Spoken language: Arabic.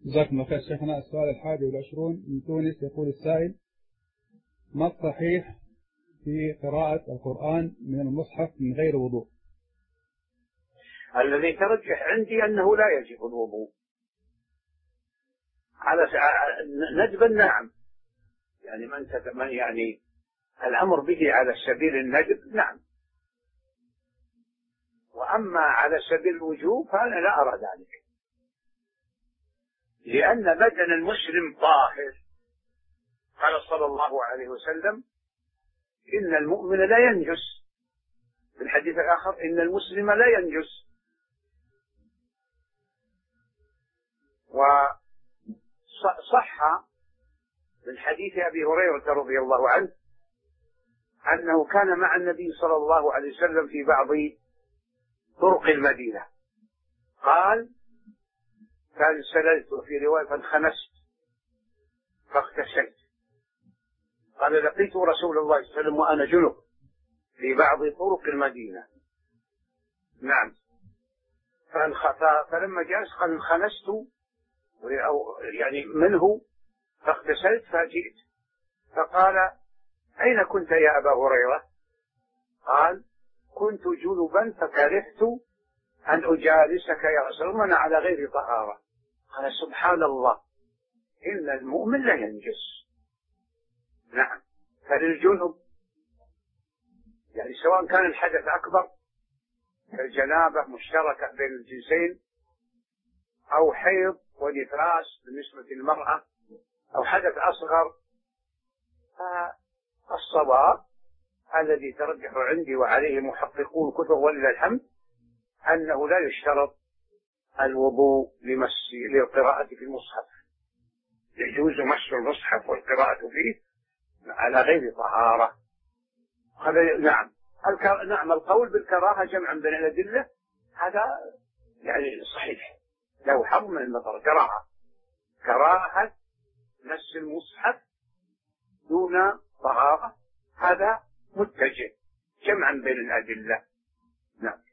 جزاكم الله خير شيخنا. السؤال 21 من تونس. يقول السائل: ما الصحيح في قراءة القرآن من المصحف من غير وضوء؟ الذي ترجح عندي أنه لا يجب الوضوء على ندبا. نعم، يعني من يعني الأمر به على سبيل الندب نعم، وأما على سبيل الوجوب فأنا لا أرى ذلك، لأن بدن المسلم طاهر. قال صلى الله عليه وسلم: إن المؤمن لا ينجس. في الحديث الآخر: إن المسلم لا ينجس. وصح من حديث أبي هريرة رضي الله عنه أنه كان مع النبي صلى الله عليه وسلم في بعض طرق المدينة، قال: فانسللت، في رواية فانخنست فاغتسلت. قال: لقيت رسول الله صلى الله عليه وسلم وأنا جنب في بعض طرق المدينة. نعم. فلما جلس قال: انخنست يعني منه فاغتسلت فجئت. فقال: أين كنت يا أبا هريرة؟ قال: كنت جنبا فكرهت أن أجالسك يا رسول الله وأنا على غير طهارة. قال: سبحان الله، إن المؤمن لا ينجس. نعم. فللجنب يعني سواء كان الحدث أكبر كالجنابة مشتركة بين الجنسين، أو حيض ونفاس بالنسبة للمرأة، أو حدث أصغر، فالصواب الذي ترجح عندي وعليه محققون كثر ولله الحمد أنه لا يشترط الوضوء للقراءة في المصحف، يجوز مس المصحف والقراءة فيه على غير طهارة. نعم. نعم، القول بالكراهة جمعا بين الأدلة هذا يعني صحيح، له حظ من النظر. كراهة مس المصحف دون طهارة هذا متجه جمعا بين الأدلة. نعم.